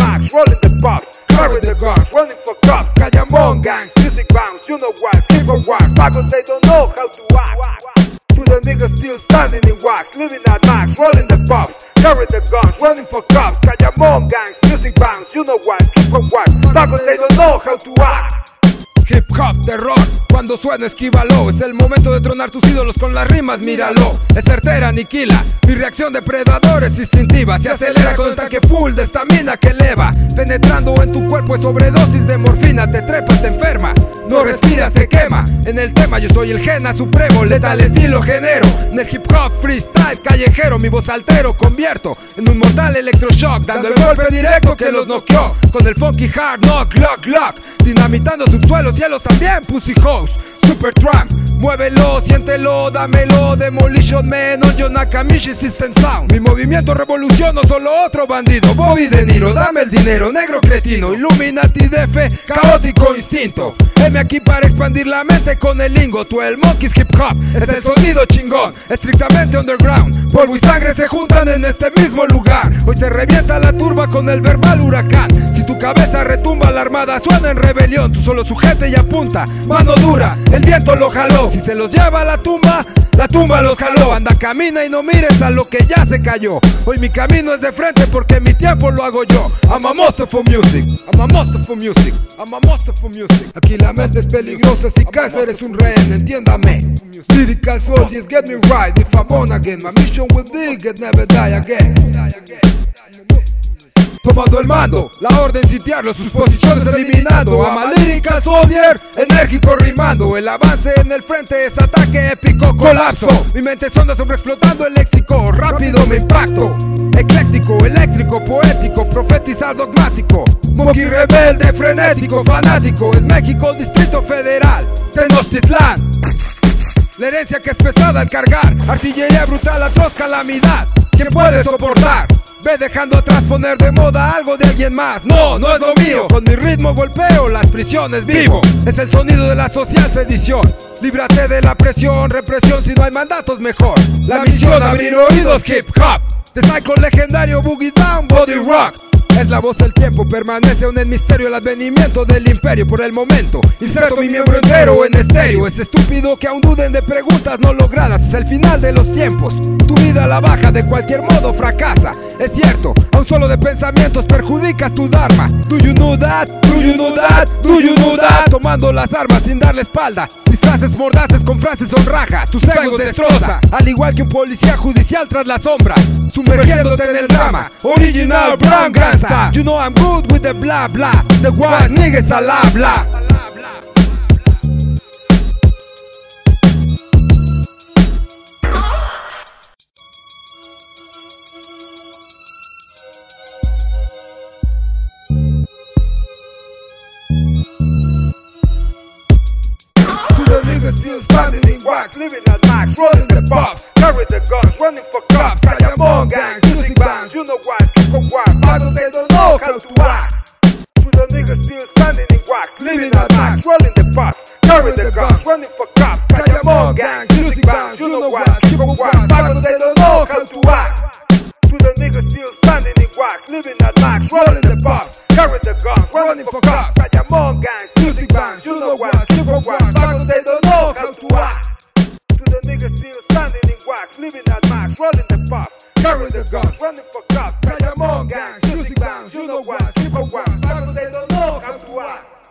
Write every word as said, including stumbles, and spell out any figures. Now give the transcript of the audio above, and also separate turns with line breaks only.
max, rolling the pops, carrying the guns, running for cops. Cayamon gangs, music bounce, you know what, keep on wax. Pagos they don't know how to act. To the niggas still standing in wax, living at max, rolling the pops, carrying the guns, running for cops. Cayamon gangs, music bounce, you know what, keep on wax. Pagos they don't know how to act. Hip hop, terror, cuando suena esquívalo. Es el momento de tronar tus ídolos con las rimas, míralo. Es certera, aniquila. Mi reacción depredador es instintiva. Se acelera con el tanque full de estamina que eleva. Penetrando en tu cuerpo es sobredosis de morfina. Te trepas, te enferma, no respiras, te quema. En el tema yo soy el Gena supremo, letal estilo genero. En el hip hop freestyle callejero, mi voz altero convierto en un mortal electroshock, dando el golpe directo que los noqueó. Con el funky hard knock, lock, lock, dinamitando subsuelos, cielos también, pussy hoes. Super Trump, muévelo, siéntelo, dámelo. Demolition Man, Ojo Nakamichi System Sound. Mi movimiento revoluciono, solo otro bandido. Bobby De Niro, dame el dinero, negro cretino. Illuminati de fe, caótico instinto. Heme aquí para expandir la mente con el lingo. Tú el Monkeys Hip Hop, es el sonido chingón, estrictamente underground. Polvo y sangre se juntan en este mismo lugar. Hoy se revienta la turba con el verbal huracán. Si tu cabeza retumba, la armada suena en rebelión. Tú solo sujete y apunta, mano dura, el viento lo jaló. Si se los lleva a la tumba, la tumba los jaló. Anda, camina y no mires a lo que ya se cayó. Hoy mi camino es de frente porque mi tiempo lo hago yo. I'm a monster for music, I'm a monster for music, I'm a monster for music. Aquí la mente es peligrosa, si caes eres un rehén, entiéndame. Lyrical soldiers get me right, if I'm born again. My mission will be, get never die again. Tomando el mando, la orden sitiarlo, sus posiciones eliminando. I'm a lyrical soldier, enérgico rimando. El avance en el frente es ataque épico, colapso. Mi mente sonda sobreexplotando el léxico, rápido me impacto. Ecléctico, eléctrico, poético, profetizar dogmático. Monkey rebelde, frenético, fanático. Es México, Distrito Federal, Tenochtitlán. La herencia que es pesada al cargar, artillería brutal, atroz calamidad. ¿Quién puede soportar? Ve dejando atrás poner de moda algo de alguien más. No, no es lo mío. Con mi ritmo golpeo las prisiones vivo. Es el sonido de la social sedición. Líbrate de la presión, represión. Si no hay mandatos mejor. La misión, abrir oídos, hip hop. De Psycho legendario, Boogie Down, Body Rock. Es la voz del tiempo, permanece aún en misterio el advenimiento del imperio. Por el momento, inserto mi miembro entero en estéreo. Es estúpido que aún duden de preguntas no logradas. Es el final de los tiempos, tu vida a la baja de cualquier modo fracasa. Es cierto, aún solo de pensamientos perjudicas tu dharma. Do you know that? Do you know that? Do you know that? Tomando las armas sin darle espalda. Disfraces mordaces con frases son raja. Tus egos destroza, al igual que un policía judicial tras la sombra. Sumergiéndote en el drama. Original Brown Gangsta. You know I'm good with the blah blah. The wise niggas a la blah. Still standing in wax, living at max, rolling the pops, carry the guns, running for cops. Cayamon gangs, music bands, you know what, keep on wax. Pagos they don't know how to act. To the niggas still standing in wax, living at max, rolling the pops, carry the guns, running for cops. Cayamon gangs, music bands, you know what, keep on wax. Pagos they don't know how to act. To the niggas still standing in wax, living at max, rolling the pops, carry the guns, running for cops. Cayamon gangs, music bands, you know what, keep on wax. Pagos they don't know how to act. To the niggas still standing in wax, living at max, rolling the pops, carry the guns, running for cops. Cayamon gangs, music bands, you know what, keep on wax. Pagos they don't know how to act.